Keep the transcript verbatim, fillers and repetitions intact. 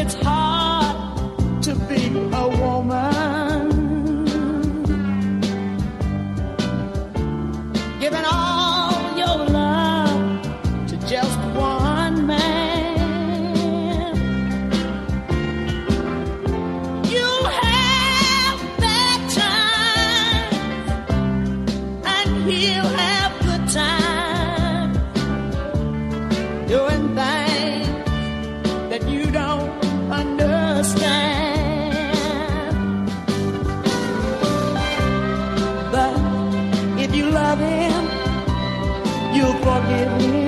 it's hard to be a woman, giving all your love to just one man. You have that time, and he'll have good time, doing things that you don't understand. But if you love him, you'll forgive him.